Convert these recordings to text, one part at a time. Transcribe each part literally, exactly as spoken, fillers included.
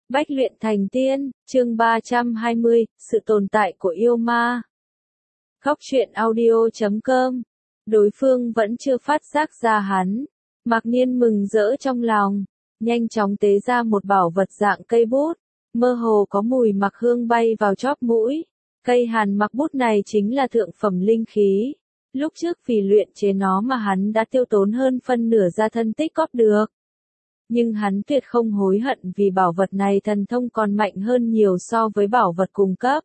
Bách luyện thành tiên, chương ba trăm hai mươi, sự tồn tại của yêu ma. Góc truyện audio chấm com. Đối phương vẫn chưa phát giác ra hắn. Mạc Nhiên mừng rỡ trong lòng, nhanh chóng tế ra một bảo vật dạng cây bút, mơ hồ có mùi mặc hương bay vào chóp mũi. Cây hàn mặc bút này chính là thượng phẩm linh khí. Lúc trước vì luyện chế nó mà hắn đã tiêu tốn hơn phân nửa gia thân tích góp được. Nhưng hắn tuyệt không hối hận vì bảo vật này thần thông còn mạnh hơn nhiều so với bảo vật cùng cấp.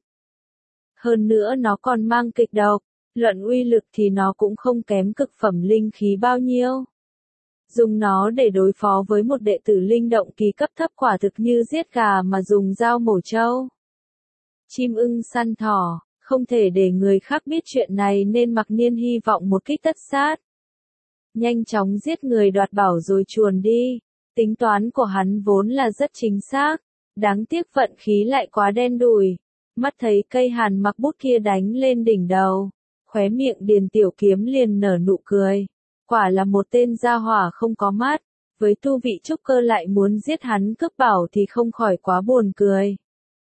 Hơn nữa nó còn mang kịch độc, luận uy lực thì nó cũng không kém cực phẩm linh khí bao nhiêu. Dùng nó để đối phó với một đệ tử linh động kỳ cấp thấp quả thực như giết gà mà dùng dao mổ trâu. Chim ưng săn thỏ, không thể để người khác biết chuyện này nên Mạc Nhiên hy vọng một kích tất sát. Nhanh chóng giết người đoạt bảo rồi chuồn đi. Tính toán của hắn vốn là rất chính xác, đáng tiếc vận khí lại quá đen đủi. Mắt thấy cây hàn mặc bút kia đánh lên đỉnh đầu, khóe miệng Điền Tiểu Kiếm liền nở nụ cười. Quả là một tên gia hỏa không có mắt, với tu vị trúc cơ lại muốn giết hắn cướp bảo thì không khỏi quá buồn cười.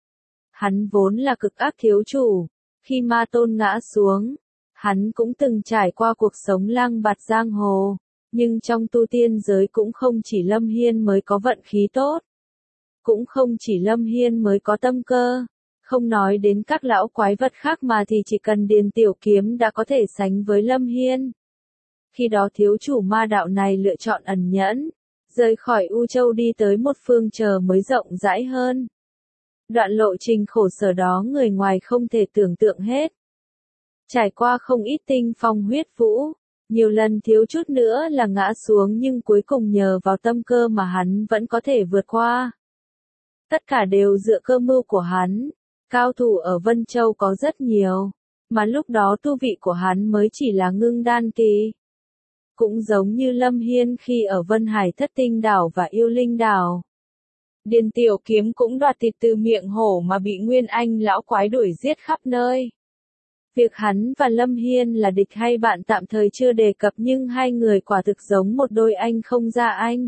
Hắn vốn là cực ác thiếu chủ, khi ma tôn ngã xuống, hắn cũng từng trải qua cuộc sống lang bạt giang hồ. Nhưng trong tu tiên giới cũng không chỉ Lâm Hiên mới có vận khí tốt. Cũng không chỉ Lâm Hiên mới có tâm cơ. Không nói đến các lão quái vật khác mà thì chỉ cần Điền Tiểu Kiếm đã có thể sánh với Lâm Hiên. Khi đó thiếu chủ ma đạo này lựa chọn ẩn nhẫn, rời khỏi U Châu đi tới một phương trời mới rộng rãi hơn. Đoạn lộ trình khổ sở đó người ngoài không thể tưởng tượng hết. Trải qua không ít tinh phong huyết vũ. Nhiều lần thiếu chút nữa là ngã xuống nhưng cuối cùng nhờ vào tâm cơ mà hắn vẫn có thể vượt qua. Tất cả đều dựa cơ mưu của hắn. Cao thủ ở Vân Châu có rất nhiều, mà lúc đó tu vị của hắn mới chỉ là ngưng đan kỳ. Cũng giống như Lâm Hiên khi ở Vân Hải Thất Tinh Đảo và Yêu Linh Đảo. Điền Tiểu Kiếm cũng đoạt thịt từ miệng hổ mà bị Nguyên Anh lão quái đuổi giết khắp nơi. Việc hắn và Lâm Hiên là địch hay bạn tạm thời chưa đề cập nhưng hai người quả thực giống một đôi anh không ra anh.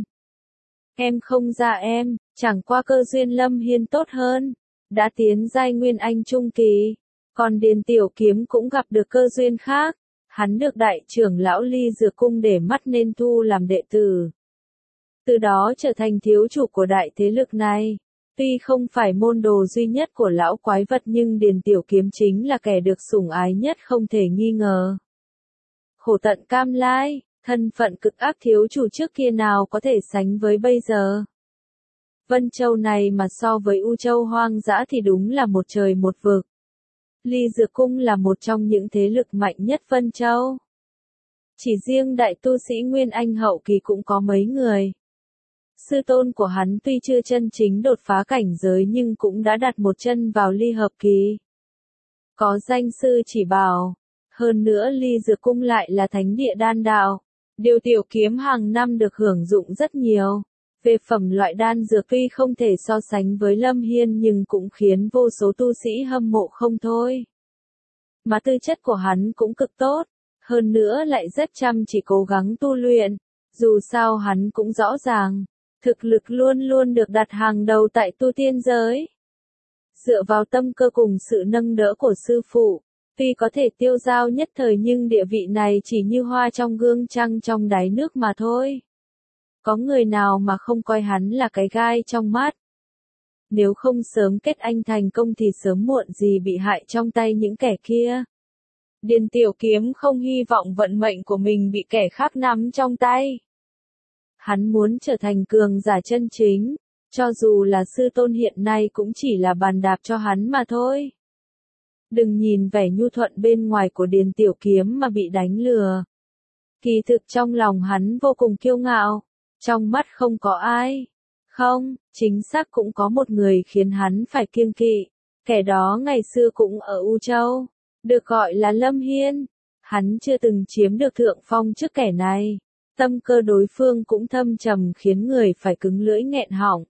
Em không ra em, chẳng qua cơ duyên Lâm Hiên tốt hơn, đã tiến giai Nguyên Anh trung kỳ, còn Điền Tiểu Kiếm cũng gặp được cơ duyên khác, hắn được đại trưởng lão Ly Dược Cung để mắt nên thu làm đệ tử. Từ đó trở thành thiếu chủ của đại thế lực này. Tuy không phải môn đồ duy nhất của lão quái vật nhưng Điền Tiểu Kiếm chính là kẻ được sủng ái nhất không thể nghi ngờ. Khổ tận cam lai, thân phận cực ác thiếu chủ trước kia nào có thể sánh với bây giờ. Vân Châu này mà so với U Châu hoang dã thì đúng là một trời một vực. Ly Dược Cung là một trong những thế lực mạnh nhất Vân Châu. Chỉ riêng đại tu sĩ Nguyên Anh hậu kỳ cũng có mấy người. Sư tôn của hắn tuy chưa chân chính đột phá cảnh giới nhưng cũng đã đặt một chân vào ly hợp kỳ. Có danh sư chỉ bảo. Hơn nữa Ly Dược Cung lại là thánh địa đan đạo. Điều Tiểu Kiếm hàng năm được hưởng dụng rất nhiều. Về phẩm loại đan dược tuy không thể so sánh với Lâm Hiên nhưng cũng khiến vô số tu sĩ hâm mộ không thôi. Mà tư chất của hắn cũng cực tốt. Hơn nữa lại rất chăm chỉ cố gắng tu luyện. Dù sao hắn cũng rõ ràng. Thực lực luôn luôn được đặt hàng đầu tại tu tiên giới. Dựa vào tâm cơ cùng sự nâng đỡ của sư phụ, tuy có thể tiêu dao nhất thời nhưng địa vị này chỉ như hoa trong gương trăng trong đáy nước mà thôi. Có người nào mà không coi hắn là cái gai trong mắt. Nếu không sớm kết anh thành công thì sớm muộn gì bị hại trong tay những kẻ kia. Điền Tiểu Kiếm không hy vọng vận mệnh của mình bị kẻ khác nắm trong tay. Hắn muốn trở thành cường giả chân chính, cho dù là sư tôn hiện nay cũng chỉ là bàn đạp cho hắn mà thôi. Đừng nhìn vẻ nhu thuận bên ngoài của Điền Tiểu Kiếm mà bị đánh lừa. Kỳ thực trong lòng hắn vô cùng kiêu ngạo, trong mắt không có ai. Không, chính xác cũng có một người khiến hắn phải kiêng kỵ, kẻ đó ngày xưa cũng ở U Châu, được gọi là Lâm Hiên. Hắn chưa từng chiếm được thượng phong trước kẻ này. Tâm cơ đối phương cũng thâm trầm khiến người phải cứng lưỡi nghẹn họng.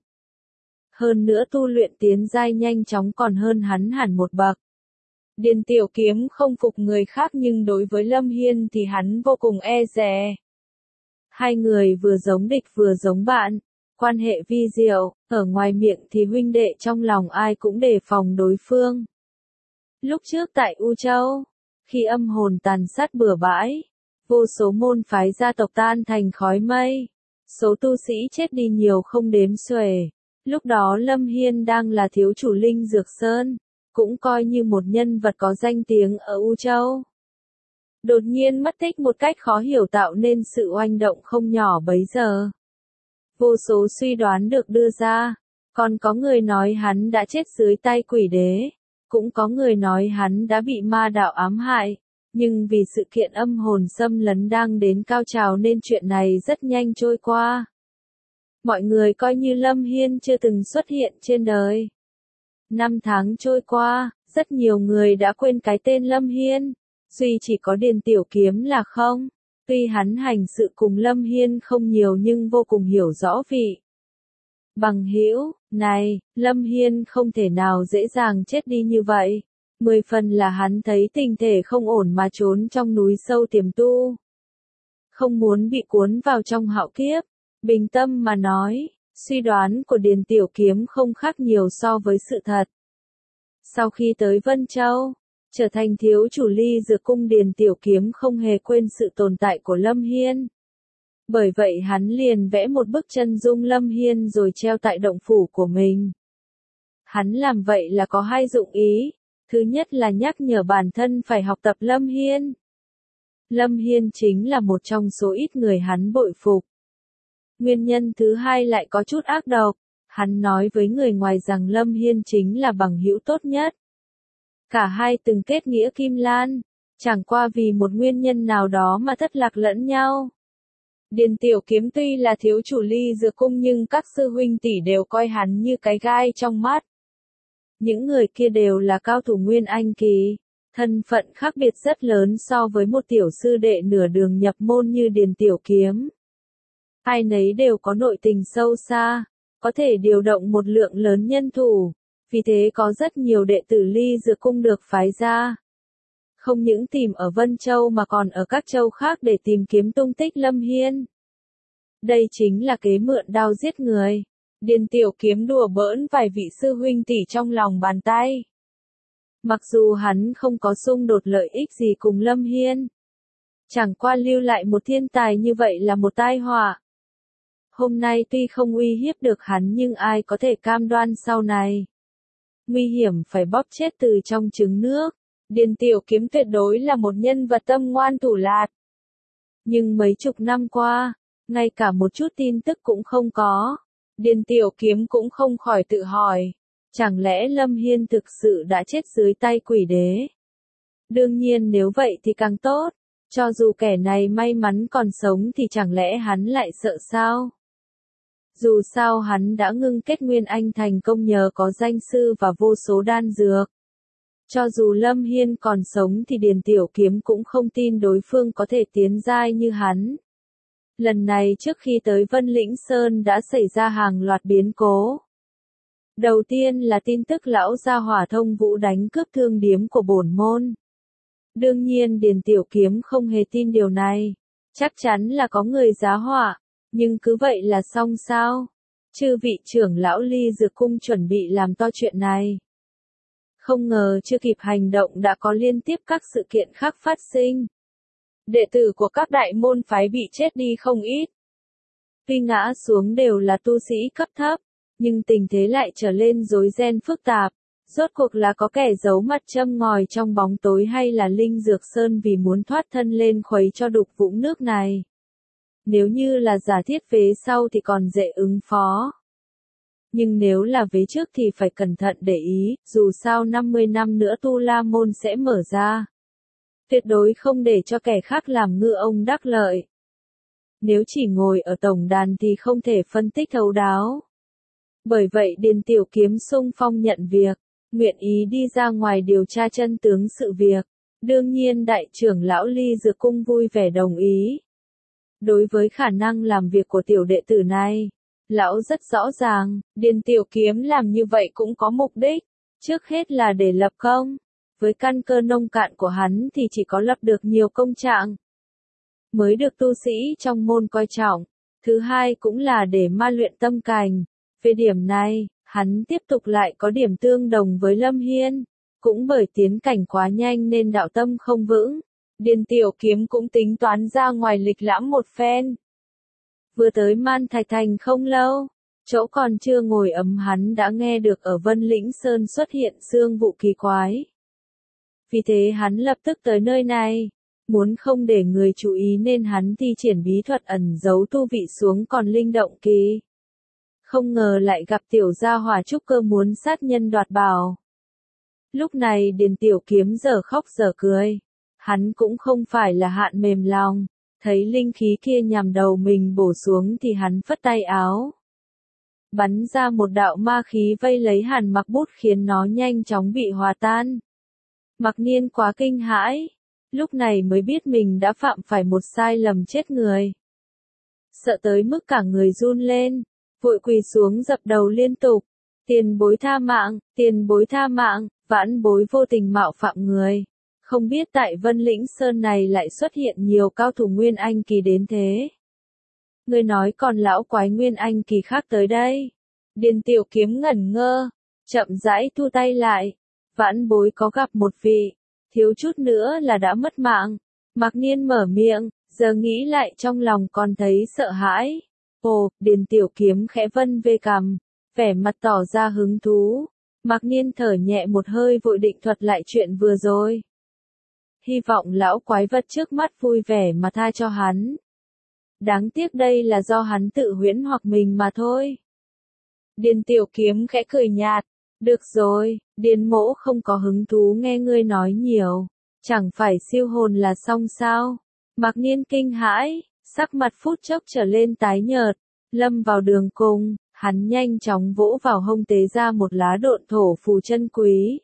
Hơn nữa tu luyện tiến giai nhanh chóng còn hơn hắn hẳn một bậc. Điền Tiểu Kiếm không phục người khác nhưng đối với Lâm Hiên thì hắn vô cùng e dè. Hai người vừa giống địch vừa giống bạn, quan hệ vi diệu, ở ngoài miệng thì huynh đệ trong lòng ai cũng đề phòng đối phương. Lúc trước tại U Châu, khi âm hồn tàn sát bừa bãi, vô số môn phái gia tộc tan thành khói mây, số tu sĩ chết đi nhiều không đếm xuể. Lúc đó Lâm Hiên đang là thiếu chủ Linh Dược Sơn, cũng coi như một nhân vật có danh tiếng ở U Châu. Đột nhiên mất tích một cách khó hiểu tạo nên sự oanh động không nhỏ bấy giờ. Vô số suy đoán được đưa ra, còn có người nói hắn đã chết dưới tay quỷ đế, cũng có người nói hắn đã bị ma đạo ám hại, nhưng vì sự kiện âm hồn xâm lấn đang đến cao trào nên chuyện này rất nhanh trôi qua. Mọi người coi như Lâm Hiên chưa từng xuất hiện trên đời. Năm tháng trôi qua, rất nhiều người đã quên cái tên Lâm Hiên, duy chỉ có Điền Tiểu Kiếm là không. Tuy hắn hành sự cùng Lâm Hiên không nhiều nhưng vô cùng hiểu rõ vị bằng hữu này, Lâm Hiên không thể nào dễ dàng chết đi như vậy. Mười phần là hắn thấy tình thể không ổn mà trốn trong núi sâu tiềm tu. Không muốn bị cuốn vào trong hạo kiếp, bình tâm mà nói, suy đoán của Điền Tiểu Kiếm không khác nhiều so với sự thật. Sau khi tới Vân Châu, trở thành thiếu chủ Ly Dược Cung, Điền Tiểu Kiếm không hề quên sự tồn tại của Lâm Hiên. Bởi vậy hắn liền vẽ một bức chân dung Lâm Hiên rồi treo tại động phủ của mình. Hắn làm vậy là có hai dụng ý. Thứ nhất là nhắc nhở bản thân phải học tập Lâm Hiên. Lâm Hiên chính là một trong số ít người hắn bội phục. Nguyên nhân thứ hai lại có chút ác độc. Hắn nói với người ngoài rằng Lâm Hiên chính là bằng hữu tốt nhất. Cả hai từng kết nghĩa kim lan, chẳng qua vì một nguyên nhân nào đó mà thất lạc lẫn nhau. Điền Tiểu Kiếm tuy là thiếu chủ Ly Dược Cung nhưng các sư huynh tỷ đều coi hắn như cái gai trong mắt. Những người kia đều là cao thủ Nguyên Anh kỳ, thân phận khác biệt rất lớn so với một tiểu sư đệ nửa đường nhập môn như Điền Tiểu Kiếm. Ai nấy đều có nội tình sâu xa, có thể điều động một lượng lớn nhân thủ, vì thế có rất nhiều đệ tử Ly Dược Cung được phái ra. Không những tìm ở Vân Châu mà còn ở các châu khác để tìm kiếm tung tích Lâm Hiên. Đây chính là kế mượn đao giết người. Điền Tiểu Kiếm đùa bỡn vài vị sư huynh tỷ trong lòng bàn tay. Mặc dù hắn không có xung đột lợi ích gì cùng Lâm Hiên, chẳng qua lưu lại một thiên tài như vậy là một tai họa. Hôm nay tuy không uy hiếp được hắn nhưng ai có thể cam đoan sau này. Nguy hiểm phải bóp chết từ trong trứng nước. Điền Tiểu Kiếm tuyệt đối là một nhân vật tâm ngoan thủ lạt. Nhưng mấy chục năm qua, ngay cả một chút tin tức cũng không có. Điền Tiểu Kiếm cũng không khỏi tự hỏi, chẳng lẽ Lâm Hiên thực sự đã chết dưới tay quỷ đế? Đương nhiên nếu vậy thì càng tốt, cho dù kẻ này may mắn còn sống thì chẳng lẽ hắn lại sợ sao? Dù sao hắn đã ngưng kết Nguyên Anh thành công nhờ có danh sư và vô số đan dược. Cho dù Lâm Hiên còn sống thì Điền Tiểu Kiếm cũng không tin đối phương có thể tiến giai như hắn. Lần này trước khi tới Vân Lĩnh Sơn đã xảy ra hàng loạt biến cố. Đầu tiên là tin tức lão gia hỏa Thông Vũ đánh cướp thương điếm của bổn môn. Đương nhiên Điền Tiểu Kiếm không hề tin điều này. Chắc chắn là có người giá họa, nhưng cứ vậy là xong sao? Chư vị trưởng lão Ly Dược Cung chuẩn bị làm to chuyện này. Không ngờ chưa kịp hành động đã có liên tiếp các sự kiện khác phát sinh. Đệ tử của các đại môn phái bị chết đi không ít. Tuy ngã xuống đều là tu sĩ cấp thấp, nhưng tình thế lại trở lên rối ren phức tạp. Rốt cuộc là có kẻ giấu mặt châm ngòi trong bóng tối hay là Linh Dược Sơn vì muốn thoát thân lên khuấy cho đục vũng nước này. Nếu như là giả thiết vế sau thì còn dễ ứng phó. Nhưng nếu là vế trước thì phải cẩn thận để ý, dù sao năm mươi năm nữa Tu La Môn sẽ mở ra. Tuyệt đối không để cho kẻ khác làm ngư ông đắc lợi. Nếu chỉ ngồi ở tổng đàn thì không thể phân tích thấu đáo. Bởi vậy Điền Tiểu Kiếm xung phong nhận việc, nguyện ý đi ra ngoài điều tra chân tướng sự việc. Đương nhiên đại trưởng lão Ly Dược Cung vui vẻ đồng ý. Đối với khả năng làm việc của tiểu đệ tử này, lão rất rõ ràng, Điền Tiểu Kiếm làm như vậy cũng có mục đích. Trước hết là để lập công. Với căn cơ nông cạn của hắn thì chỉ có lập được nhiều công trạng mới được tu sĩ trong môn coi trọng. Thứ hai cũng là để ma luyện tâm cảnh. Về điểm này, hắn tiếp tục lại có điểm tương đồng với Lâm Hiên. Cũng bởi tiến cảnh quá nhanh nên đạo tâm không vững. Điền Tiểu Kiếm cũng tính toán ra ngoài lịch lãm một phen. Vừa tới Man Thạch Thành không lâu, chỗ còn chưa ngồi ấm hắn đã nghe được ở Vân Lĩnh Sơn xuất hiện xương vụ kỳ quái. Vì thế hắn lập tức tới nơi này, muốn không để người chú ý nên hắn thi triển bí thuật ẩn giấu tu vị xuống còn linh động kỳ. Không ngờ lại gặp tiểu gia hỏa trúc cơ muốn sát nhân đoạt bảo. Lúc này Điền Tiểu Kiếm giờ khóc giờ cười. Hắn cũng không phải là hạn mềm lòng, thấy linh khí kia nhằm đầu mình bổ xuống thì hắn phất tay áo. Bắn ra một đạo ma khí vây lấy Hàn Mặc Bút khiến nó nhanh chóng bị hòa tan. Mặc Niên quá kinh hãi, lúc này mới biết mình đã phạm phải một sai lầm chết người. Sợ tới mức cả người run lên, vội quỳ xuống dập đầu liên tục. Tiền bối tha mạng, tiền bối tha mạng, vãn bối vô tình mạo phạm người. Không biết tại Vân Lĩnh Sơn này lại xuất hiện nhiều cao thủ Nguyên Anh kỳ đến thế. Người nói còn lão quái Nguyên Anh kỳ khác tới đây. Điền Tiểu Kiếm ngẩn ngơ, chậm rãi thu tay lại. Vãn bối có gặp một vị, thiếu chút nữa là đã mất mạng. Mạc Niên mở miệng, giờ nghĩ lại trong lòng còn thấy sợ hãi. Ồ, Điền Tiểu Kiếm khẽ vân về cằm, vẻ mặt tỏ ra hứng thú. Mạc Niên thở nhẹ một hơi vội định thuật lại chuyện vừa rồi. Hy vọng lão quái vật trước mắt vui vẻ mà tha cho hắn. Đáng tiếc đây là do hắn tự huyễn hoặc mình mà thôi. Điền Tiểu Kiếm khẽ cười nhạt. Được rồi, Điền mỗ không có hứng thú nghe ngươi nói nhiều. Chẳng phải siêu hồn là xong sao? Mạc Niên kinh hãi, sắc mặt phút chốc trở lên tái nhợt. Lâm vào đường cùng, hắn nhanh chóng vỗ vào hông tế ra một lá độn thổ phù chân quý.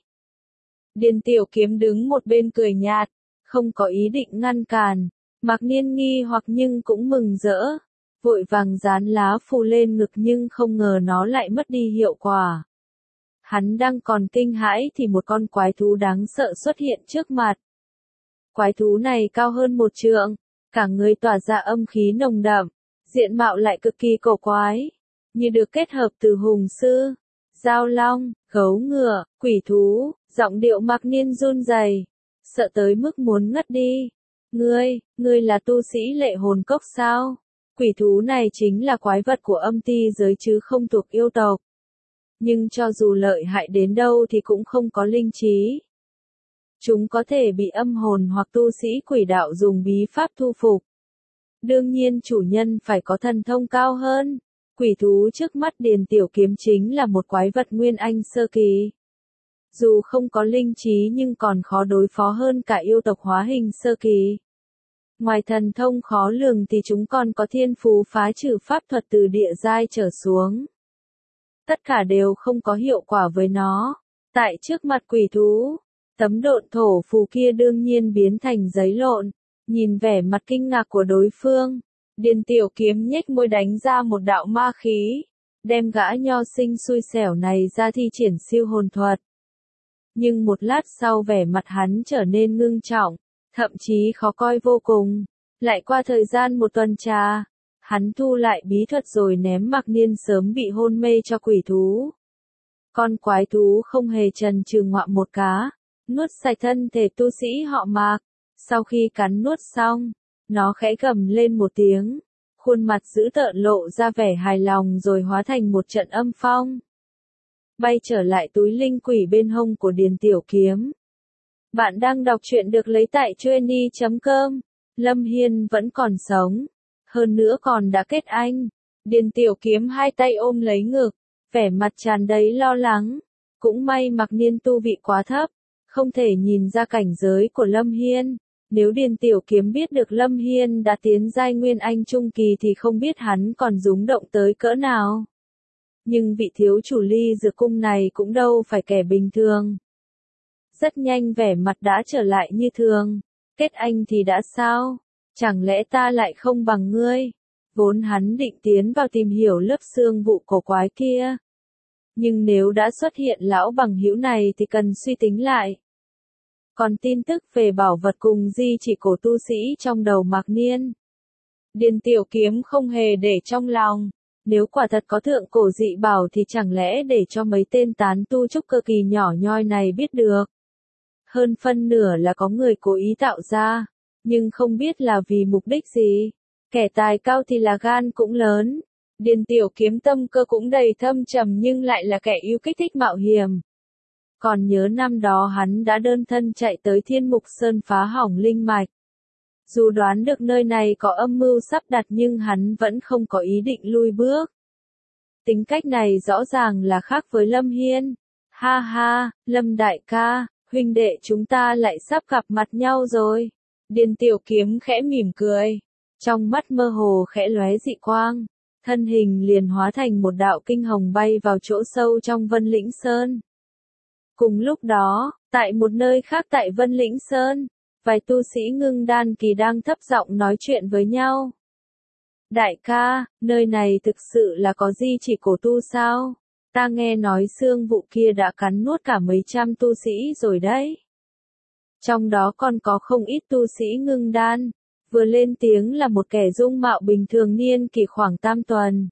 Điền Tiểu Kiếm đứng một bên cười nhạt, không có ý định ngăn cản. Mạc Niên nghi hoặc nhưng cũng mừng rỡ, vội vàng dán lá phù lên ngực nhưng không ngờ nó lại mất đi hiệu quả. Hắn đang còn kinh hãi thì một con quái thú đáng sợ xuất hiện trước mặt. Quái thú này cao hơn một trượng, cả người tỏa ra âm khí nồng đậm, diện mạo lại cực kỳ cổ quái, như được kết hợp từ hùng sư, giao long, gấu ngựa, quỷ thú. Giọng điệu Mạc Niên run rẩy, sợ tới mức muốn ngất đi. Ngươi, ngươi là tu sĩ lệ hồn cốc sao? Quỷ thú này chính là quái vật của âm ti giới chứ không thuộc yêu tộc. Nhưng cho dù lợi hại đến đâu thì cũng không có linh trí. Chúng có thể bị âm hồn hoặc tu sĩ quỷ đạo dùng bí pháp thu phục. Đương nhiên chủ nhân phải có thần thông cao hơn. Quỷ thú trước mắt Điền Tiểu Kiếm chính là một quái vật Nguyên Anh sơ kỳ. Dù không có linh trí nhưng còn khó đối phó hơn cả yêu tộc hóa hình sơ kỳ. Ngoài thần thông khó lường thì chúng còn có thiên phú phá trừ pháp thuật từ địa giai trở xuống. Tất cả đều không có hiệu quả với nó. Tại trước mặt quỷ thú, tấm độn thổ phù kia đương nhiên biến thành giấy lộn. Nhìn vẻ mặt kinh ngạc của đối phương, Điền Tiểu Kiếm nhếch môi đánh ra một đạo ma khí, đem gã nho sinh xui xẻo này ra thi triển siêu hồn thuật. Nhưng một lát sau vẻ mặt hắn trở nên ngưng trọng, thậm chí khó coi vô cùng. Lại qua thời gian một tuần trà, hắn thu lại bí thuật rồi ném Mạc Niên sớm bị hôn mê cho quỷ thú. Con quái thú không hề chần chừ ngoạm một cá, nuốt sạch thân thể tu sĩ họ Mạc. Sau khi cắn nuốt xong, nó khẽ gầm lên một tiếng, khuôn mặt dữ tợn lộ ra vẻ hài lòng rồi hóa thành một trận âm phong. Bay trở lại túi linh quỷ bên hông của Điền Tiểu Kiếm. Bạn đang đọc truyện được lấy tại chuyenny chấm com. Lâm Hiên vẫn còn sống. Hơn nữa còn đã kết anh. Điền Tiểu Kiếm hai tay ôm lấy ngực, vẻ mặt tràn đầy lo lắng. Cũng may Mạc Niên tu vị quá thấp, không thể nhìn ra cảnh giới của Lâm Hiên. Nếu Điền Tiểu Kiếm biết được Lâm Hiên đã tiến giai Nguyên Anh trung kỳ thì không biết hắn còn rúng động tới cỡ nào. Nhưng vị thiếu chủ Ly Dược Cung này cũng đâu phải kẻ bình thường. Rất nhanh vẻ mặt đã trở lại như thường. Kết anh thì đã sao? Chẳng lẽ ta lại không bằng ngươi? Vốn hắn định tiến vào tìm hiểu lớp xương vụ cổ quái kia. Nhưng nếu đã xuất hiện lão bằng hữu này thì cần suy tính lại. Còn tin tức về bảo vật cùng di chỉ cổ tu sĩ trong đầu Mạc Niên. Điền Tiểu Kiếm không hề để trong lòng. Nếu quả thật có thượng cổ dị bảo thì chẳng lẽ để cho mấy tên tán tu trúc cơ kỳ nhỏ nhoi này biết được. Hơn phân nửa là có người cố ý tạo ra, nhưng không biết là vì mục đích gì. Kẻ tài cao thì là gan cũng lớn. Điền Tiểu Kiếm tâm cơ cũng đầy thâm trầm nhưng lại là kẻ yêu kích thích mạo hiểm. Còn nhớ năm đó hắn đã đơn thân chạy tới Thiên Mục Sơn phá hỏng linh mạch. Dù đoán được nơi này có âm mưu sắp đặt nhưng hắn vẫn không có ý định lui bước. Tính cách này rõ ràng là khác với Lâm Hiên. Ha ha, Lâm đại ca, huynh đệ chúng ta lại sắp gặp mặt nhau rồi. Điền Tiểu Kiếm khẽ mỉm cười. Trong mắt mơ hồ khẽ lóe dị quang. Thân hình liền hóa thành một đạo kinh hồng bay vào chỗ sâu trong Vân Lĩnh Sơn. Cùng lúc đó, tại một nơi khác tại Vân Lĩnh Sơn, vài tu sĩ ngưng đan kỳ đang thấp giọng nói chuyện với nhau. Đại ca, nơi này thực sự là có di chỉ cổ tu sao? Ta nghe nói xương vụ kia đã cắn nuốt cả mấy trăm tu sĩ rồi đấy. Trong đó còn có không ít tu sĩ ngưng đan. Vừa lên tiếng là một kẻ dung mạo bình thường niên kỳ khoảng tam tuần.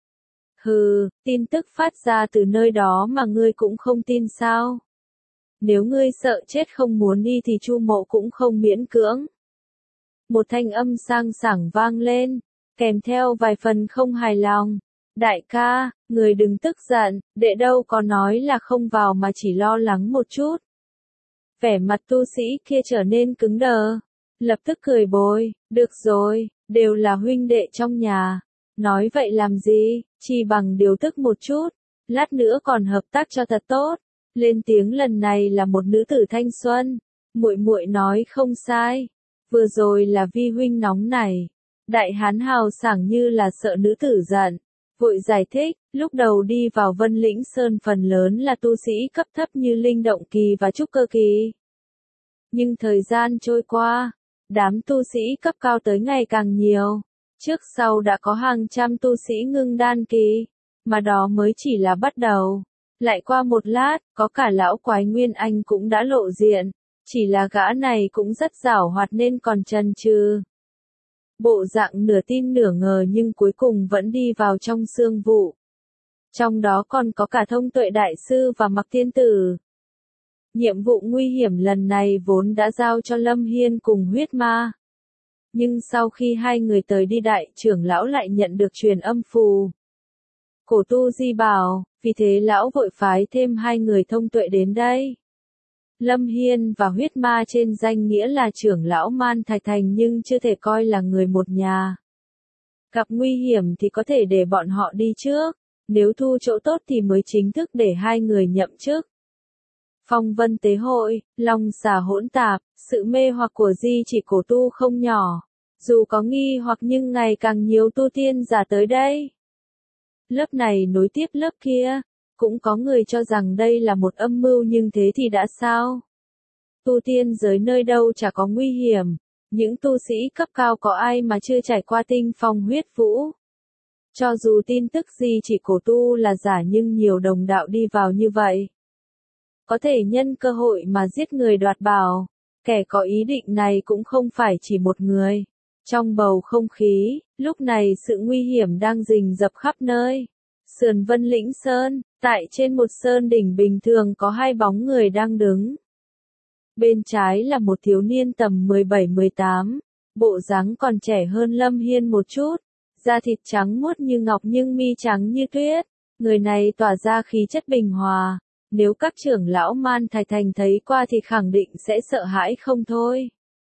Hừ, tin tức phát ra từ nơi đó mà ngươi cũng không tin sao? Nếu ngươi sợ chết không muốn đi thì Chu Mộ cũng không miễn cưỡng. Một thanh âm sang sảng vang lên, kèm theo vài phần không hài lòng. Đại ca, người đừng tức giận, đệ đâu có nói là không vào mà chỉ lo lắng một chút. Vẻ mặt tu sĩ kia trở nên cứng đờ. Lập tức cười bồi, được rồi, đều là huynh đệ trong nhà. Nói vậy làm gì, chỉ bằng điều tức một chút. Lát nữa còn hợp tác cho thật tốt. Lên tiếng lần này là một nữ tử thanh xuân. Muội muội nói không sai. Vừa rồi là vi huynh nóng này. Đại hán hào sảng như là sợ nữ tử giận. Vội giải thích, lúc đầu đi vào Vân Lĩnh Sơn phần lớn là tu sĩ cấp thấp như linh động kỳ và trúc cơ kỳ. Nhưng thời gian trôi qua, đám tu sĩ cấp cao tới ngày càng nhiều. Trước sau đã có hàng trăm tu sĩ ngưng đan kỳ. Mà đó mới chỉ là bắt đầu. Lại qua một lát, có cả lão quái Nguyên Anh cũng đã lộ diện. Chỉ là gã này cũng rất giảo hoạt nên còn chần chừ. Bộ dạng nửa tin nửa ngờ nhưng cuối cùng vẫn đi vào trong xương vụ. Trong đó còn có cả Thông Tuệ Đại Sư và Mặc Tiên Tử. Nhiệm vụ nguy hiểm lần này vốn đã giao cho Lâm Hiên cùng huyết ma. Nhưng sau khi hai người tới đi đại trưởng lão lại nhận được truyền âm phù. Cổ tu di bảo, vì thế lão vội phái thêm hai người thông tuệ đến đây. Lâm Hiên và huyết ma trên danh nghĩa là trưởng lão Man Thạch Thành nhưng chưa thể coi là người một nhà. Gặp nguy hiểm thì có thể để bọn họ đi trước, nếu thu chỗ tốt thì mới chính thức để hai người nhậm chức. Phong vân tế hội, long xà hỗn tạp, sự mê hoặc của di chỉ cổ tu không nhỏ. Dù có nghi hoặc nhưng ngày càng nhiều tu tiên giả tới đây. Lớp này nối tiếp lớp kia. Cũng có người cho rằng đây là một âm mưu nhưng thế thì đã sao? Tu tiên giới nơi đâu chả có nguy hiểm. Những tu sĩ cấp cao có ai mà chưa trải qua tinh phong huyết vũ. Cho dù tin tức gì chỉ cổ tu là giả nhưng nhiều đồng đạo đi vào như vậy. Có thể nhân cơ hội mà giết người đoạt bảo. Kẻ có ý định này cũng không phải chỉ một người. Trong bầu không khí, lúc này sự nguy hiểm đang rình rập khắp nơi. Sườn Vân Lĩnh Sơn, tại trên một sơn đỉnh bình thường có hai bóng người đang đứng. Bên trái là một thiếu niên tầm mười bảy mười tám, bộ dáng còn trẻ hơn Lâm Hiên một chút, da thịt trắng muốt như ngọc nhưng mi trắng như tuyết, người này tỏa ra khí chất bình hòa, nếu các trưởng lão Man Thạch Thành thấy qua thì khẳng định sẽ sợ hãi không thôi.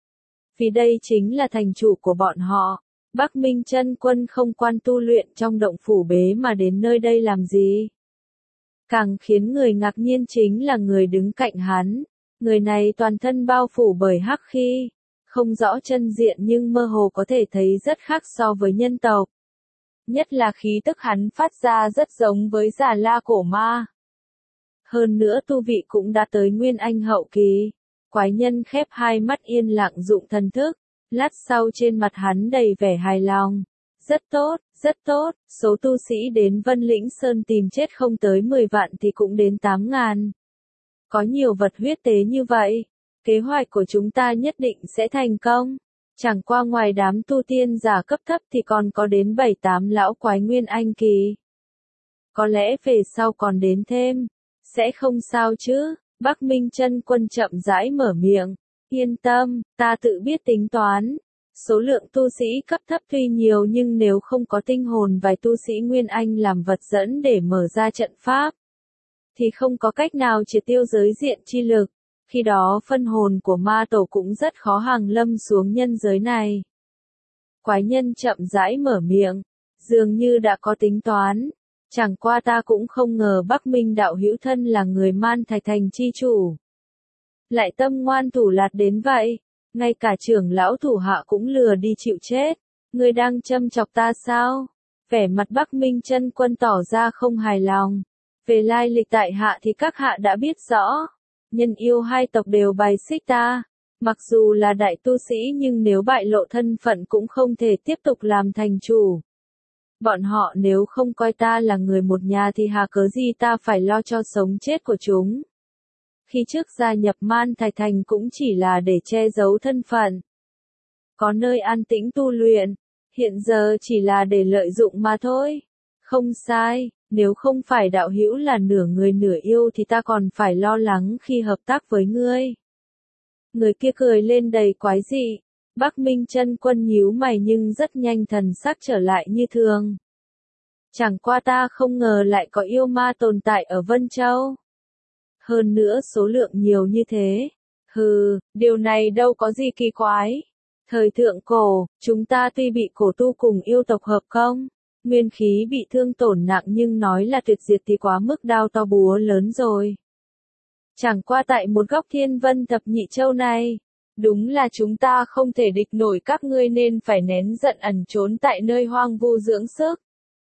Vì đây chính là thành chủ của bọn họ. Bắc Minh Chân Quân không quan tu luyện trong động phủ bế mà đến nơi đây làm gì? Càng khiến người ngạc nhiên chính là người đứng cạnh hắn. Người này toàn thân bao phủ bởi hắc khí. Không rõ chân diện nhưng mơ hồ có thể thấy rất khác so với nhân tộc. Nhất là khí tức hắn phát ra rất giống với Già La Cổ Ma. Hơn nữa tu vị cũng đã tới Nguyên Anh hậu kỳ. Quái nhân khép hai mắt yên lặng dụng thần thức. Lát sau trên mặt hắn đầy vẻ hài lòng. Rất tốt, rất tốt, số tu sĩ đến Vân Lĩnh Sơn tìm chết không tới mười vạn thì cũng đến tám ngàn. Có nhiều vật huyết tế như vậy, kế hoạch của chúng ta nhất định sẽ thành công. Chẳng qua ngoài đám tu tiên giả cấp thấp thì còn có đến bảy tám lão quái nguyên anh kỳ. Có lẽ về sau còn đến thêm, sẽ không sao chứ. Bắc Minh Chân Quân chậm rãi mở miệng, yên tâm, ta tự biết tính toán. Số lượng tu sĩ cấp thấp tuy nhiều nhưng nếu không có tinh hồn vài tu sĩ nguyên anh làm vật dẫn để mở ra trận pháp, thì không có cách nào triệt tiêu giới diện chi lực. Khi đó phân hồn của ma tổ cũng rất khó hàng lâm xuống nhân giới này. Quái nhân chậm rãi mở miệng, dường như đã có tính toán. Chẳng qua ta cũng không ngờ Bắc Minh đạo hữu thân là người Man Thạch Thành chi chủ. Lại tâm ngoan thủ lạt đến vậy, ngay cả trưởng lão thủ hạ cũng lừa đi chịu chết. Ngươi đang châm chọc ta sao? Vẻ mặt Bắc Minh Chân Quân tỏ ra không hài lòng. Về lai lịch tại hạ thì các hạ đã biết rõ. Nhân yêu hai tộc đều bài xích ta. Mặc dù là đại tu sĩ nhưng nếu bại lộ thân phận cũng không thể tiếp tục làm thành chủ. Bọn họ nếu không coi ta là người một nhà thì hà cớ gì ta phải lo cho sống chết của chúng. Khi trước gia nhập Man Thạch Thành cũng chỉ là để che giấu thân phận. Có nơi an tĩnh tu luyện, hiện giờ chỉ là để lợi dụng mà thôi. Không sai, nếu không phải đạo hữu là nửa người nửa yêu thì ta còn phải lo lắng khi hợp tác với ngươi. Người kia cười lên đầy quái dị. Bắc Minh Chân Quân nhíu mày nhưng rất nhanh thần sắc trở lại như thường. Chẳng qua ta không ngờ lại có yêu ma tồn tại ở Vân Châu. Hơn nữa số lượng nhiều như thế. Hừ, điều này đâu có gì kỳ quái. Thời thượng cổ, chúng ta tuy bị cổ tu cùng yêu tộc hợp công, nguyên khí bị thương tổn nặng nhưng nói là tuyệt diệt thì quá mức đao to búa lớn rồi. Chẳng qua tại một góc Thiên Vân Thập Nhị Châu này, đúng là chúng ta không thể địch nổi các ngươi nên phải nén giận ẩn trốn tại nơi hoang vu dưỡng sức.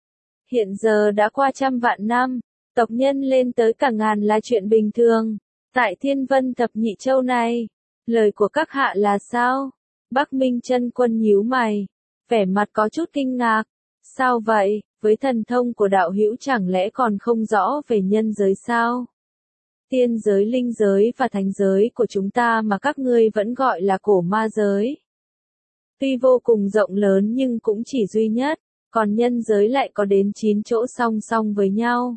Hiện giờ đã qua trăm vạn năm, tộc nhân lên tới cả ngàn là chuyện bình thường. Tại Thiên Vân Thập Nhị Châu này, lời của các hạ là sao? Bắc Minh Chân Quân nhíu mày, vẻ mặt có chút kinh ngạc. Sao vậy, với thần thông của đạo hữu chẳng lẽ còn không rõ về nhân giới sao? Tiên giới, linh giới và thánh giới của chúng ta mà các ngươi vẫn gọi là cổ ma giới. Tuy vô cùng rộng lớn nhưng cũng chỉ duy nhất, còn nhân giới lại có đến chín chỗ song song với nhau.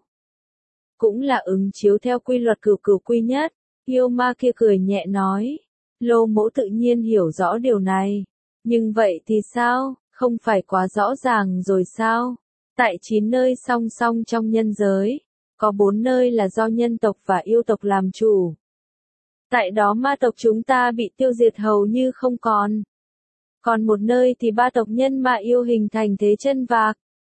Cũng là ứng chiếu theo quy luật cửu cửu quy nhất. Yêu ma kia cười nhẹ nói. Lô Mỗ tự nhiên hiểu rõ điều này. Nhưng vậy thì sao, không phải quá rõ ràng rồi sao? Tại chín nơi song song trong nhân giới, có bốn nơi là do nhân tộc và yêu tộc làm chủ. Tại đó ma tộc chúng ta bị tiêu diệt hầu như không còn. Còn một nơi thì ba tộc nhân ma yêu hình thành thế chân vạc.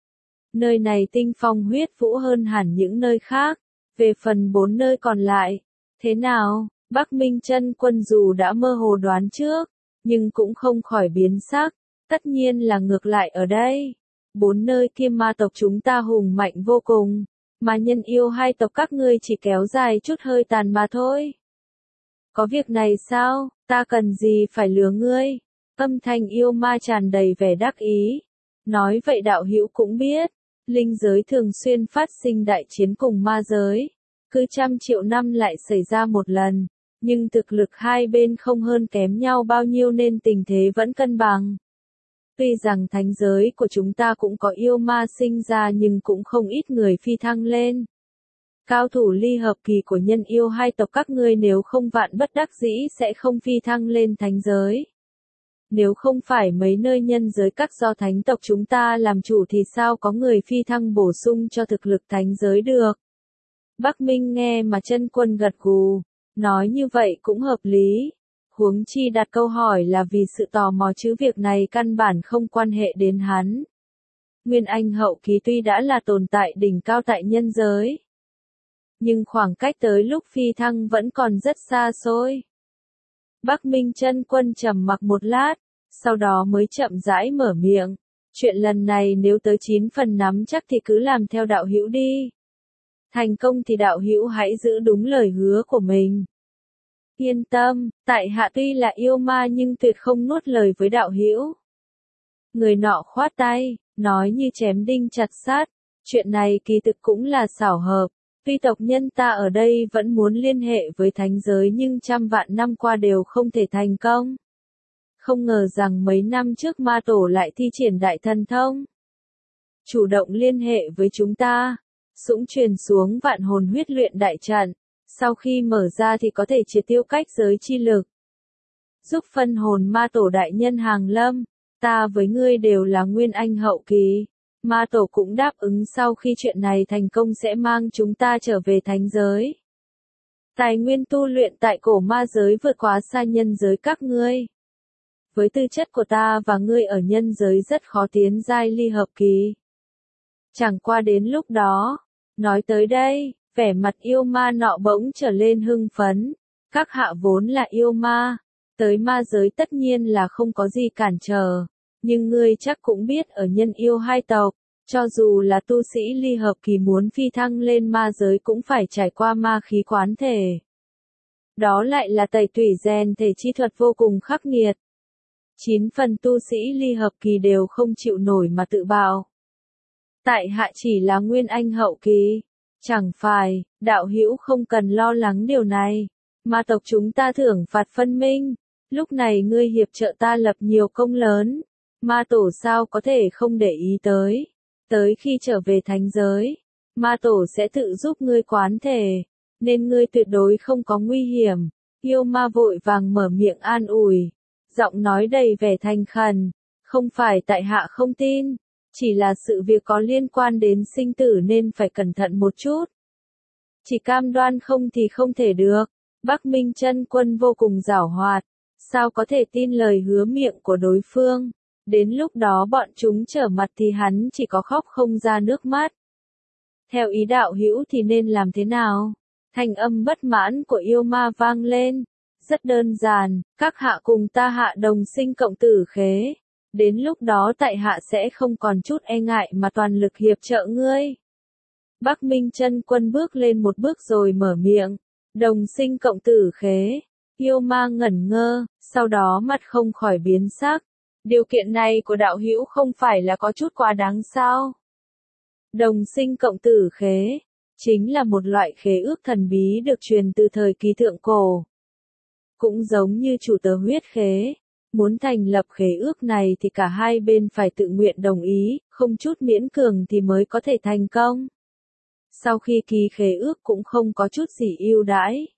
Nơi này tinh phong huyết vũ hơn hẳn những nơi khác. Về phần bốn nơi còn lại, thế nào? Bắc Minh Chân Quân dù đã mơ hồ đoán trước, nhưng cũng không khỏi biến sắc. Tất nhiên là ngược lại ở đây. Bốn nơi kia ma tộc chúng ta hùng mạnh vô cùng, mà nhân yêu hai tộc các ngươi chỉ kéo dài chút hơi tàn mà thôi. Có việc này sao, ta cần gì phải lừa ngươi? Âm thanh yêu ma tràn đầy vẻ đắc ý. Nói vậy đạo hữu cũng biết, linh giới thường xuyên phát sinh đại chiến cùng ma giới. Cứ trăm triệu năm lại xảy ra một lần, nhưng thực lực hai bên không hơn kém nhau bao nhiêu nên tình thế vẫn cân bằng. Tuy rằng thánh giới của chúng ta cũng có yêu ma sinh ra nhưng cũng không ít người phi thăng lên. Cao thủ ly hợp kỳ của nhân yêu hai tộc các ngươi nếu không vạn bất đắc dĩ sẽ không phi thăng lên thánh giới. Nếu không phải mấy nơi nhân giới các do thánh tộc chúng ta làm chủ thì sao có người phi thăng bổ sung cho thực lực thánh giới được. Bắc Minh nghe mà Chân Quân gật gù, nói như vậy cũng hợp lý. Huống chi đặt câu hỏi là vì sự tò mò chứ việc này căn bản không quan hệ đến hắn. Nguyên Anh hậu kỳ tuy đã là tồn tại đỉnh cao tại nhân giới, nhưng khoảng cách tới lúc phi thăng vẫn còn rất xa xôi. Bắc Minh Chân Quân trầm mặc một lát, sau đó mới chậm rãi mở miệng. Chuyện lần này nếu tới chín phần nắm chắc thì cứ làm theo đạo hữu đi. Thành công thì đạo hữu hãy giữ đúng lời hứa của mình. Yên tâm, tại hạ tuy là yêu ma nhưng tuyệt không nuốt lời với đạo hữu. Người nọ khoát tay, nói như chém đinh chặt sắt. Chuyện này kỳ thực cũng là xảo hợp. Tuy tộc nhân ta ở đây vẫn muốn liên hệ với thánh giới nhưng trăm vạn năm qua đều không thể thành công. Không ngờ rằng mấy năm trước ma tổ lại thi triển đại thần thông. Chủ động liên hệ với chúng ta. Dũng truyền xuống vạn hồn huyết luyện đại trận. Sau khi mở ra thì có thể triệt tiêu cách giới chi lực. Giúp phân hồn ma tổ đại nhân hàng lâm. Ta với ngươi đều là nguyên anh hậu kỳ. Ma tổ cũng đáp ứng sau khi chuyện này thành công sẽ mang chúng ta trở về thánh giới. Tài nguyên tu luyện tại cổ ma giới vượt quá xa nhân giới các ngươi. Với tư chất của ta và ngươi ở nhân giới rất khó tiến giai ly hợp kỳ. Chẳng qua đến lúc đó, nói tới đây, vẻ mặt yêu ma nọ bỗng trở lên hưng phấn. Các hạ vốn là yêu ma, tới ma giới tất nhiên là không có gì cản trở. Nhưng ngươi chắc cũng biết ở nhân yêu hai tộc, cho dù là tu sĩ ly hợp kỳ muốn phi thăng lên ma giới cũng phải trải qua ma khí quán thể. Đó lại là tẩy tủy rèn thể chi thuật vô cùng khắc nghiệt. Chín phần tu sĩ ly hợp kỳ đều không chịu nổi mà tự bào. Tại hạ chỉ là nguyên anh hậu kỳ. Chẳng phải, đạo hữu không cần lo lắng điều này. Ma tộc chúng ta thưởng phạt phân minh. Lúc này ngươi hiệp trợ ta lập nhiều công lớn. Ma tổ sao có thể không để ý tới. Tới khi trở về thánh giới, ma tổ sẽ tự giúp ngươi quán thể. Nên ngươi tuyệt đối không có nguy hiểm. Yêu ma vội vàng mở miệng an ủi. Giọng nói đầy vẻ thành khẩn. Không phải tại hạ không tin. Chỉ là sự việc có liên quan đến sinh tử nên phải cẩn thận một chút. Chỉ cam đoan không thì không thể được. Bắc Minh Chân Quân vô cùng giảo hoạt. Sao có thể tin lời hứa miệng của đối phương. Đến lúc đó bọn chúng trở mặt thì hắn chỉ có khóc không ra nước mắt. Theo ý đạo hữu thì nên làm thế nào? Thanh âm bất mãn của yêu ma vang lên. Rất đơn giản, các hạ cùng ta hạ đồng sinh cộng tử khế. Đến lúc đó tại hạ sẽ không còn chút e ngại mà toàn lực hiệp trợ ngươi. Bắc Minh Chân Quân bước lên một bước rồi mở miệng. Đồng sinh cộng tử khế. Yêu ma ngẩn ngơ, sau đó mặt không khỏi biến sắc. Điều kiện này của đạo hữu không phải là có chút quá đáng sao? Đồng sinh cộng tử khế, chính là một loại khế ước thần bí được truyền từ thời kỳ thượng cổ. Cũng giống như chủ tớ huyết khế, muốn thành lập khế ước này thì cả hai bên phải tự nguyện đồng ý, không chút miễn cường thì mới có thể thành công. Sau khi ký khế ước cũng không có chút gì ưu đãi.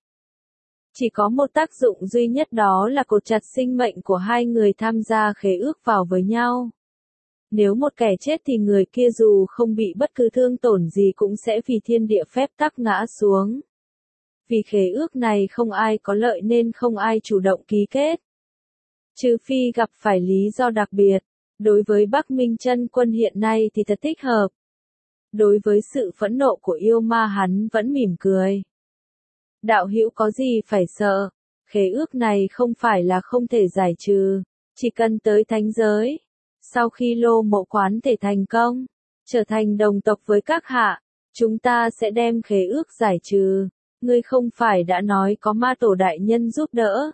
Chỉ có một tác dụng duy nhất đó là cột chặt sinh mệnh của hai người tham gia khế ước vào với nhau. Nếu một kẻ chết thì người kia dù không bị bất cứ thương tổn gì cũng sẽ vì thiên địa phép tắc ngã xuống. Vì khế ước này không ai có lợi nên không ai chủ động ký kết. Trừ phi gặp phải lý do đặc biệt, đối với Bắc Minh Chân Quân hiện nay thì thật thích hợp. Đối với sự phẫn nộ của yêu ma hắn vẫn mỉm cười. Đạo hữu có gì phải sợ, khế ước này không phải là không thể giải trừ, chỉ cần tới thánh giới. Sau khi lô mộ quán thể thành công, trở thành đồng tộc với các hạ, chúng ta sẽ đem khế ước giải trừ. Ngươi không phải đã nói có ma tổ đại nhân giúp đỡ.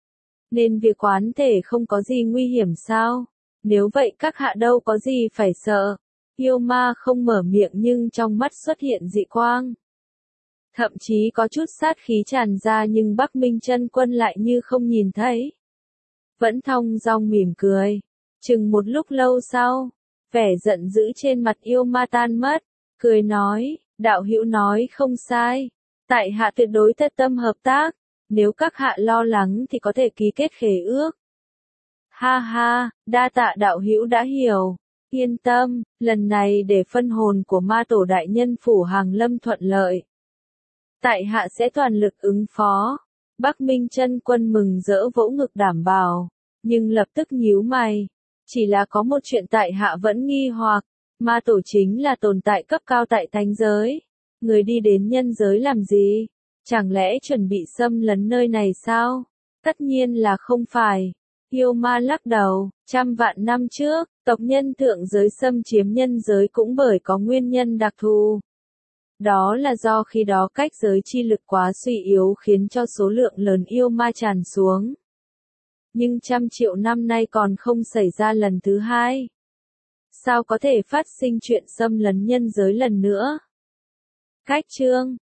Nên việc quán thể không có gì nguy hiểm sao? Nếu vậy các hạ đâu có gì phải sợ. Yêu ma không mở miệng nhưng trong mắt xuất hiện dị quang. Thậm chí có chút sát khí tràn ra nhưng Bắc Minh Chân Quân lại như không nhìn thấy. Vẫn thong dong mỉm cười. Chừng một lúc lâu sau, vẻ giận dữ trên mặt yêu ma tan mất, cười nói, đạo hữu nói không sai. Tại hạ tuyệt đối thật tâm hợp tác, nếu các hạ lo lắng thì có thể ký kết khế ước. Ha ha, đa tạ đạo hữu đã hiểu. Yên tâm, lần này để phân hồn của ma tổ đại nhân phủ hàng lâm thuận lợi. Tại hạ sẽ toàn lực ứng phó. Bắc Minh Chân Quân mừng rỡ vỗ ngực đảm bảo, nhưng lập tức nhíu mày. Chỉ là có một chuyện tại hạ vẫn nghi hoặc, ma tổ chính là tồn tại cấp cao tại thánh giới. Người đi đến nhân giới làm gì? Chẳng lẽ chuẩn bị xâm lấn nơi này sao? Tất nhiên là không phải. Yêu ma lắc đầu, trăm vạn năm trước, tộc nhân thượng giới xâm chiếm nhân giới cũng bởi có nguyên nhân đặc thù. Đó là do khi đó cách giới chi lực quá suy yếu khiến cho số lượng lớn yêu ma tràn xuống. Nhưng trăm triệu năm nay còn không xảy ra lần thứ hai. Sao có thể phát sinh chuyện xâm lấn nhân giới lần nữa? Cách chương